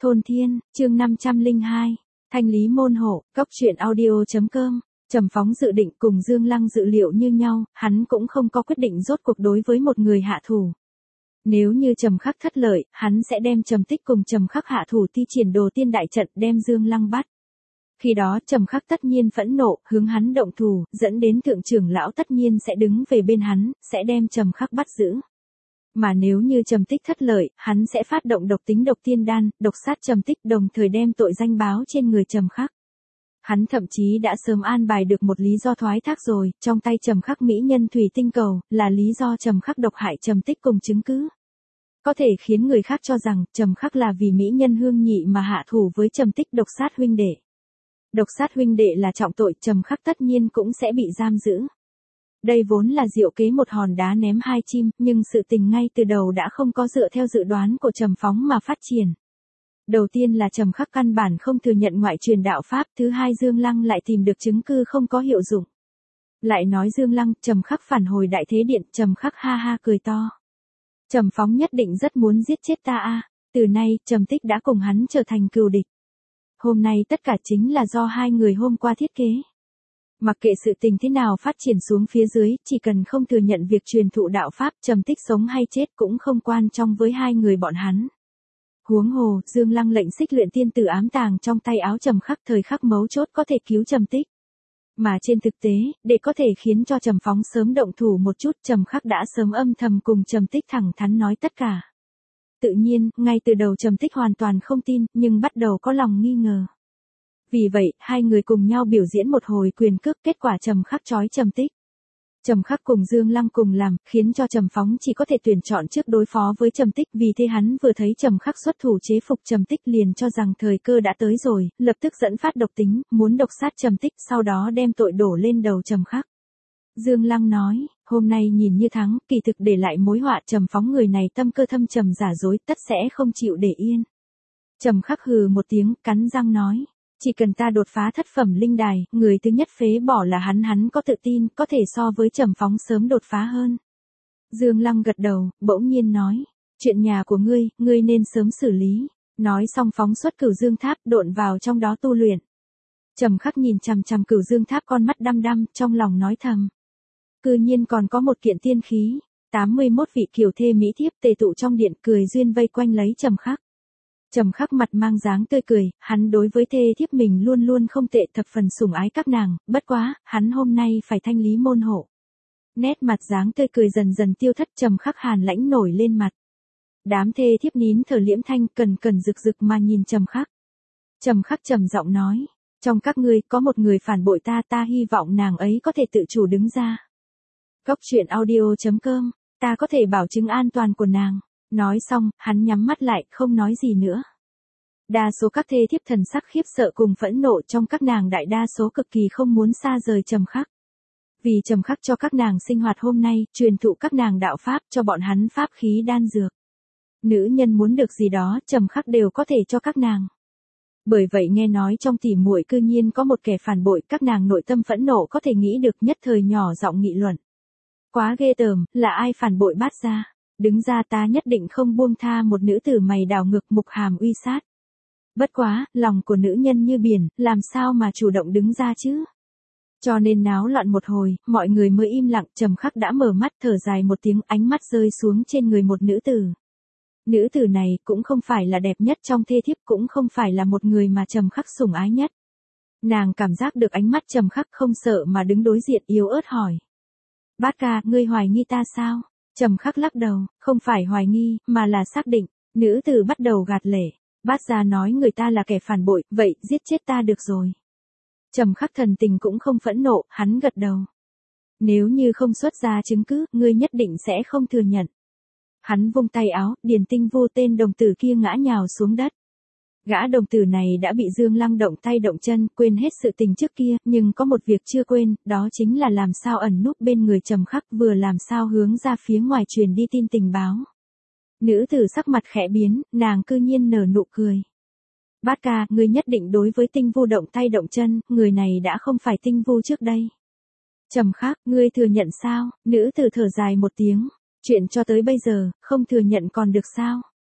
Thôn Thiên, chương 502, thanh lý môn hộ, góc truyện audio.com. Trầm Phóng dự định cùng Dương Lăng dự liệu như nhau, hắn cũng không có quyết định rốt cuộc đối với một người hạ thủ. Nếu như Trầm Khắc thất lợi, hắn sẽ đem Trầm Tích cùng Trầm Khắc hạ thủ thi triển Đồ Tiên đại trận đem Dương Lăng bắt. Khi đó Trầm Khắc tất nhiên phẫn nộ, hướng hắn động thủ, dẫn đến thượng trưởng lão tất nhiên sẽ đứng về bên hắn, sẽ đem Trầm Khắc bắt giữ. Mà nếu như Trầm Tích thất lợi, hắn sẽ phát động độc tính độc tiên đan, độc sát Trầm Tích đồng thời đem tội danh báo trên người Trầm Khắc. Hắn thậm chí đã sớm an bài được một lý do thoái thác rồi, trong tay Trầm Khắc mỹ nhân thủy tinh cầu, là lý do Trầm Khắc độc hại Trầm Tích cùng chứng cứ. Có thể khiến người khác cho rằng, Trầm Khắc là vì mỹ nhân Hương Nhị mà hạ thủ với Trầm Tích độc sát huynh đệ. Độc sát huynh đệ là trọng tội, Trầm Khắc tất nhiên cũng sẽ bị giam giữ. Đây vốn là diệu kế một hòn đá ném hai chim, nhưng sự tình ngay từ đầu đã không có dựa theo dự đoán của Trầm Phóng mà phát triển. Đầu tiên là Trầm Khắc căn bản không thừa nhận ngoại truyền đạo pháp, thứ hai Dương Lăng lại tìm được chứng cứ không có hiệu dụng. Lại nói Dương Lăng, Trầm Khắc phản hồi Đại Thế Điện, Trầm Khắc ha ha cười to. Trầm Phóng nhất định rất muốn giết chết ta a, từ nay Trầm Tích đã cùng hắn trở thành cừu địch. Hôm nay tất cả chính là do hai người hôm qua thiết kế. Mặc kệ sự tình thế nào phát triển xuống phía dưới, chỉ cần không thừa nhận việc truyền thụ đạo pháp, Trầm Tích sống hay chết cũng không quan trọng với hai người bọn hắn. Huống hồ, Dương Lăng lệnh xích luyện tiên tử ám tàng trong tay áo Trầm Khắc, thời khắc mấu chốt có thể cứu Trầm Tích. Mà trên thực tế, để có thể khiến cho Trầm Phóng sớm động thủ một chút, Trầm Khắc đã sớm âm thầm cùng Trầm Tích thẳng thắn nói tất cả. Tự nhiên, ngay từ đầu Trầm Tích hoàn toàn không tin, nhưng bắt đầu có lòng nghi ngờ. Vì vậy, hai người cùng nhau biểu diễn một hồi quyền cước, kết quả Trầm Khắc trói Trầm Tích. Trầm Khắc cùng Dương Lăng cùng làm, khiến cho Trầm Phóng chỉ có thể tuyển chọn trước đối phó với Trầm Tích, vì thế hắn vừa thấy Trầm Khắc xuất thủ chế phục Trầm Tích liền cho rằng thời cơ đã tới rồi, lập tức dẫn phát độc tính, muốn độc sát Trầm Tích, sau đó đem tội đổ lên đầu Trầm Khắc. Dương Lăng nói, hôm nay nhìn như thắng, kỳ thực để lại mối họa, Trầm Phóng người này tâm cơ thâm trầm giả dối, tất sẽ không chịu để yên. Trầm Khắc hừ một tiếng, cắn răng nói. Chỉ cần ta đột phá thất phẩm linh đài, người thứ nhất phế bỏ là hắn có tự tin, có thể so với Trầm Phóng sớm đột phá hơn. Dương Lăng gật đầu, bỗng nhiên nói, chuyện nhà của ngươi nên sớm xử lý. Nói xong phóng xuất Cửu Dương Tháp, độn vào trong đó tu luyện. Trầm Khắc nhìn chằm chằm Cửu Dương Tháp con mắt đăm đăm, trong lòng nói thầm. Cư nhiên còn có một kiện tiên khí, 81 vị kiều thê mỹ thiếp tề tụ trong điện, cười duyên vây quanh lấy Trầm Khắc. Trầm Khắc mặt mang dáng tươi cười, hắn đối với thê thiếp mình luôn luôn không tệ, thập phần sủng ái các nàng, bất quá, hắn hôm nay phải thanh lý môn hộ. Nét mặt dáng tươi cười dần dần tiêu thất, Trầm Khắc hàn lãnh nổi lên mặt. Đám thê thiếp nín thở liễm thanh, cần rực rực mà nhìn Trầm Khắc. Trầm Khắc trầm giọng nói, trong các ngươi có một người phản bội ta hy vọng nàng ấy có thể tự chủ đứng ra. Góc truyện audio.com, ta có thể bảo chứng an toàn của nàng. Nói xong, hắn nhắm mắt lại, không nói gì nữa. Đa số các thê thiếp thần sắc khiếp sợ cùng phẫn nộ, trong các nàng đại đa số cực kỳ không muốn xa rời Trầm Khắc. Vì Trầm Khắc cho các nàng sinh hoạt hôm nay, truyền thụ các nàng đạo pháp, cho bọn hắn pháp khí đan dược. Nữ nhân muốn được gì đó, Trầm Khắc đều có thể cho các nàng. Bởi vậy nghe nói trong tỉ muội cư nhiên có một kẻ phản bội, các nàng nội tâm phẫn nộ có thể nghĩ được, nhất thời nhỏ giọng nghị luận. Quá ghê tởm, là ai phản bội Bát gia? Đứng ra, ta nhất định không buông tha một nữ tử mày đào ngực mục hàm uy sát. Bất quá, lòng của nữ nhân như biển, làm sao mà chủ động đứng ra chứ? Cho nên náo loạn một hồi, mọi người mới im lặng, Trầm Khắc đã mở mắt thở dài một tiếng, ánh mắt rơi xuống trên người một nữ tử. Nữ tử này cũng không phải là đẹp nhất trong thê thiếp, cũng không phải là một người mà Trầm Khắc sủng ái nhất. Nàng cảm giác được ánh mắt Trầm Khắc, không sợ mà đứng đối diện, yếu ớt hỏi. Bát ca, ngươi hoài nghi ta sao? Trầm Khắc lắc đầu, không phải hoài nghi, mà là xác định. Nữ tử bắt đầu gạt lệ. Bát gia nói người ta là kẻ phản bội, vậy giết chết ta được rồi. Trầm Khắc thần tình cũng không phẫn nộ, hắn gật đầu. Nếu như không xuất ra chứng cứ, ngươi nhất định sẽ không thừa nhận. Hắn vung tay áo, Điền Tinh Vu tên đồng tử kia ngã nhào xuống đất. Gã đồng tử này đã bị Dương Lăng động tay động chân, quên hết sự tình trước kia, nhưng có một việc chưa quên, đó chính là làm sao ẩn núp bên người Trầm Khắc, vừa làm sao hướng ra phía ngoài truyền đi tin tình báo. Nữ tử sắc mặt khẽ biến, nàng cư nhiên nở nụ cười. Bát ca, ngươi nhất định đối với Tinh Vu động tay động chân, người này đã không phải Tinh Vu trước đây. Trầm Khắc, ngươi thừa nhận sao? Nữ tử thở dài một tiếng. Chuyện cho tới bây giờ, không thừa nhận còn được sao?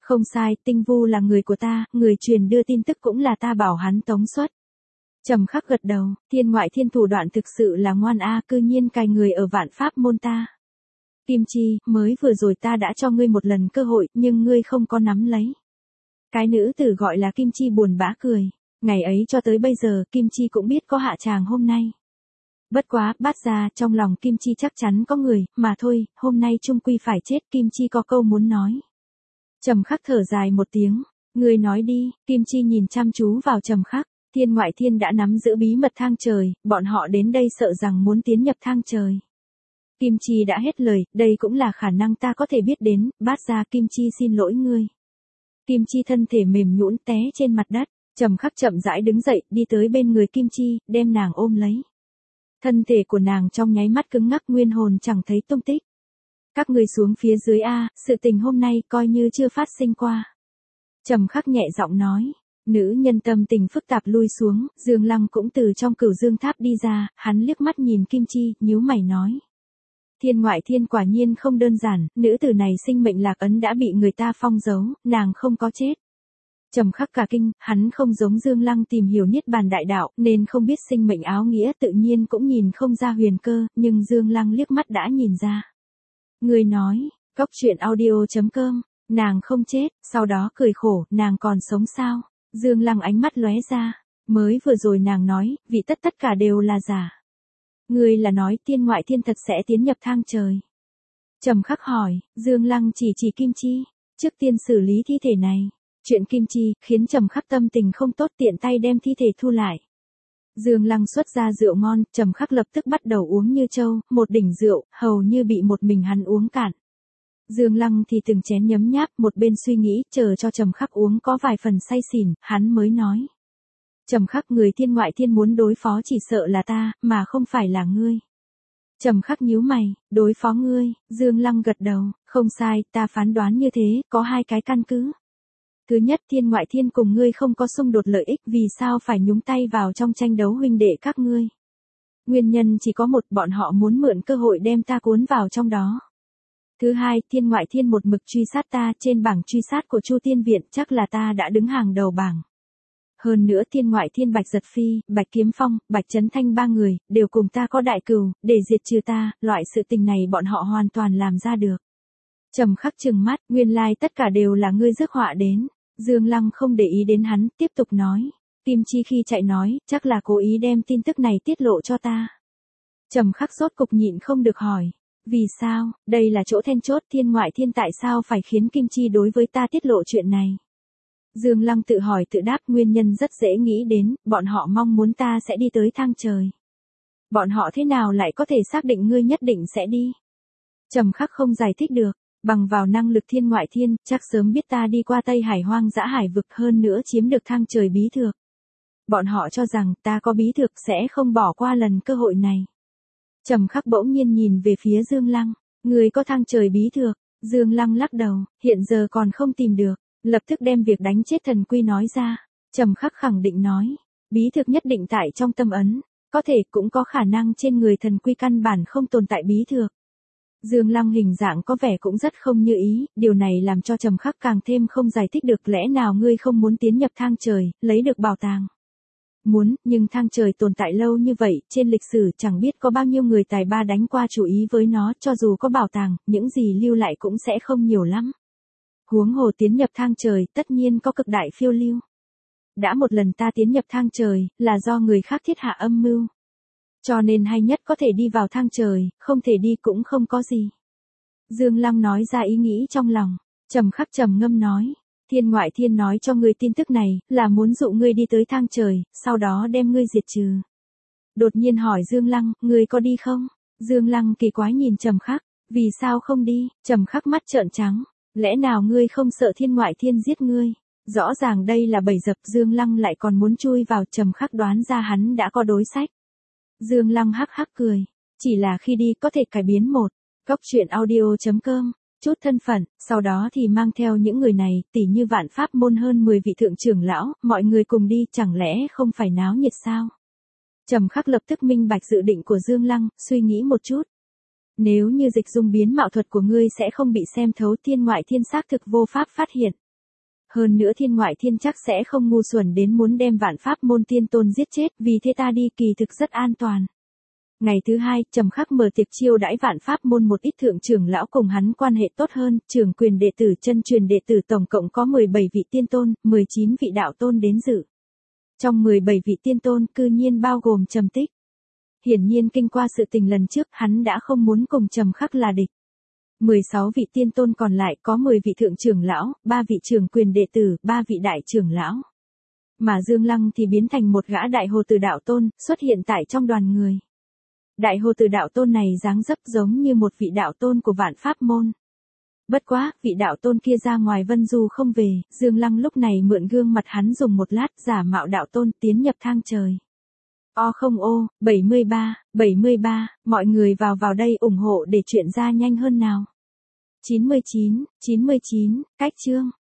Không sai, Tinh Vu là người của ta, người truyền đưa tin tức cũng là ta bảo hắn tống xuất. Trầm Khắc gật đầu, Thiên Ngoại Thiên thủ đoạn thực sự là ngoan cư nhiên cài người ở Vạn Pháp môn ta. Kim Chi, mới vừa rồi ta đã cho ngươi một lần cơ hội, nhưng ngươi không có nắm lấy. Cái nữ tử gọi là Kim Chi buồn bã cười, ngày ấy cho tới bây giờ Kim Chi cũng biết có hạ tràng hôm nay. Bất quá, Bát gia, trong lòng Kim Chi chắc chắn có người, mà thôi, hôm nay chung quy phải chết, Kim Chi có câu muốn nói. Trầm Khắc thở dài một tiếng, ngươi nói đi, Kim Chi nhìn chăm chú vào Trầm Khắc, Thiên Ngoại Thiên đã nắm giữ bí mật thang trời, bọn họ đến đây sợ rằng muốn tiến nhập thang trời. Kim Chi đã hết lời, đây cũng là khả năng ta có thể biết đến, Bát gia, Kim Chi xin lỗi ngươi. Kim Chi thân thể mềm nhũn té trên mặt đất, Trầm Khắc chậm rãi đứng dậy, đi tới bên người Kim Chi, đem nàng ôm lấy. Thân thể của nàng trong nháy mắt cứng ngắc, nguyên hồn chẳng thấy tung tích. Các ngươi xuống phía dưới sự tình hôm nay coi như chưa phát sinh qua. Trầm Khắc nhẹ giọng nói, nữ nhân tâm tình phức tạp lui xuống, Dương Lăng cũng từ trong Cửu Dương Tháp đi ra, hắn liếc mắt nhìn Kim Chi, nhíu mày nói. Thiên Ngoại Thiên quả nhiên không đơn giản, nữ tử này sinh mệnh lạc ấn đã bị người ta phong giấu, nàng không có chết. Trầm Khắc cả kinh, hắn không giống Dương Lăng tìm hiểu Niết Bàn đại đạo, nên không biết sinh mệnh áo nghĩa, tự nhiên cũng nhìn không ra huyền cơ, nhưng Dương Lăng liếc mắt đã nhìn ra. Người nói, Cốc Truyện Audio.com, nàng không chết, sau đó cười khổ, nàng còn sống sao? Dương Lăng ánh mắt lóe ra, mới vừa rồi nàng nói, vì tất cả đều là giả. Ngươi là nói Thiên Ngoại Thiên thật sẽ tiến nhập thang trời. Trầm Khắc hỏi, Dương Lăng chỉ Kim Chi, trước tiên xử lý thi thể này. Chuyện Kim Chi khiến Trầm Khắc tâm tình không tốt, tiện tay đem thi thể thu lại. Dương Lăng xuất ra rượu ngon, Trầm Khắc lập tức bắt đầu uống như trâu, một đỉnh rượu, hầu như bị một mình hắn uống cạn. Dương Lăng thì từng chén nhấm nháp, một bên suy nghĩ, chờ cho Trầm Khắc uống có vài phần say xỉn, hắn mới nói. Trầm Khắc, người Thiên Ngoại Thiên muốn đối phó chỉ sợ là ta, mà không phải là ngươi. Trầm Khắc nhíu mày, đối phó ngươi, Dương Lăng gật đầu, không sai, ta phán đoán như thế, có hai cái căn cứ. Thứ nhất, Thiên Ngoại Thiên cùng ngươi không có xung đột lợi ích, vì sao phải nhúng tay vào trong tranh đấu huynh đệ các ngươi. Nguyên nhân chỉ có một, bọn họ muốn mượn cơ hội đem ta cuốn vào trong đó. Thứ hai, Thiên Ngoại Thiên một mực truy sát ta, trên bảng truy sát của Chu Tiên Viện chắc là ta đã đứng hàng đầu bảng. Hơn nữa Thiên Ngoại Thiên Bạch Giật Phi, Bạch Kiếm Phong, Bạch Chấn Thanh ba người, đều cùng ta có đại cừu, để diệt trừ ta, loại sự tình này bọn họ hoàn toàn làm ra được. Trầm Khắc trừng mắt, nguyên lai tất cả đều là ngươi rước họa đến. Dương Lăng không để ý đến hắn, tiếp tục nói. Kim Chi khi chạy nói, chắc là cố ý đem tin tức này tiết lộ cho ta. Trầm Khắc rốt cục nhịn không được hỏi. Vì sao, đây là chỗ then chốt, Thiên Ngoại Thiên tại sao phải khiến Kim Chi đối với ta tiết lộ chuyện này? Dương Lăng tự hỏi tự đáp, nguyên nhân rất dễ nghĩ đến, bọn họ mong muốn ta sẽ đi tới thang trời. Bọn họ thế nào lại có thể xác định ngươi nhất định sẽ đi? Trầm Khắc không giải thích được, bằng vào năng lực Thiên Ngoại Thiên, chắc sớm biết ta đi qua Tây Hải hoang dã hải vực, hơn nữa chiếm được thang trời bí thược. Bọn họ cho rằng ta có bí thược sẽ không bỏ qua lần cơ hội này. Trầm Khắc bỗng nhiên nhìn về phía Dương Lăng, người có thang trời bí thược. Dương Lăng lắc đầu, hiện giờ còn không tìm được, lập tức đem việc đánh chết thần quy nói ra. Trầm Khắc khẳng định nói, bí thực nhất định tại trong tâm ấn, có thể cũng có khả năng trên người thần quy căn bản không tồn tại bí thực. Dương Lăng hình dạng có vẻ cũng rất không như ý, điều này làm cho Trầm Khắc càng thêm không giải thích được, lẽ nào ngươi không muốn tiến nhập thang trời, lấy được bảo tàng? Muốn, nhưng thang trời tồn tại lâu như vậy, trên lịch sử chẳng biết có bao nhiêu người tài ba đánh qua chủ ý với nó, cho dù có bảo tàng, những gì lưu lại cũng sẽ không nhiều lắm. Huống hồ tiến nhập thang trời, tất nhiên có cực đại phiêu lưu. Đã một lần ta tiến nhập thang trời, là do người khác thiết hạ âm mưu. Cho nên hay nhất có thể đi vào thang trời, không thể đi cũng không có gì. Dương Lăng nói ra ý nghĩ trong lòng, Trầm Khắc trầm ngâm nói. Thiên Ngoại Thiên nói cho ngươi tin tức này, là muốn dụ ngươi đi tới thang trời, sau đó đem ngươi diệt trừ. Đột nhiên hỏi Dương Lăng, ngươi có đi không? Dương Lăng kỳ quái nhìn Trầm Khắc, vì sao không đi? Trầm Khắc mắt trợn trắng, lẽ nào ngươi không sợ Thiên Ngoại Thiên giết ngươi? Rõ ràng đây là bẫy dập, Dương Lăng lại còn muốn chui vào. Trầm Khắc đoán ra hắn đã có đối sách. Dương Lăng hắc hắc cười, chỉ là khi đi có thể cải biến một. Cốc Truyện Audio.com, chút thân phận, sau đó thì mang theo những người này, tỉ như Vạn Pháp môn hơn 10 vị thượng trưởng lão, mọi người cùng đi, chẳng lẽ không phải náo nhiệt sao? Trầm Khắc lập tức minh bạch dự định của Dương Lăng, suy nghĩ một chút. Nếu như dịch dung biến mạo thuật của ngươi sẽ không bị xem thấu, Thiên Ngoại Thiên xác thực vô pháp phát hiện. Hơn nữa thiên ngoại thiên chắc sẽ không ngu xuẩn đến muốn đem vạn pháp môn tiên tôn giết chết, vì thế ta đi kỳ thực rất an toàn. Ngày thứ hai, Trầm Khắc mở tiệc chiêu đãi vạn pháp môn một ít thượng trưởng lão cùng hắn quan hệ tốt hơn, trưởng quyền đệ tử chân truyền đệ tử tổng cộng có 17 vị tiên tôn, 19 vị đạo tôn đến dự. Trong 17 vị tiên tôn cư nhiên bao gồm Trầm Tích. Hiển nhiên kinh qua sự tình lần trước, hắn đã không muốn cùng Trầm Khắc là địch. 16 vị tiên tôn còn lại có 10 vị thượng trưởng lão, 3 vị trưởng quyền đệ tử, 3 vị đại trưởng lão. Mà Dương Lăng thì biến thành một gã đại hồ từ đạo tôn, xuất hiện tại trong đoàn người. Đại hồ từ đạo tôn này dáng dấp giống như một vị đạo tôn của vạn pháp môn. Bất quá, vị đạo tôn kia ra ngoài vân du không về, Dương Lăng lúc này mượn gương mặt hắn dùng một lát giả mạo đạo tôn tiến nhập thang trời. O không ô, 73, mọi người vào đây ủng hộ để chuyện ra nhanh hơn nào. 99, cách chương.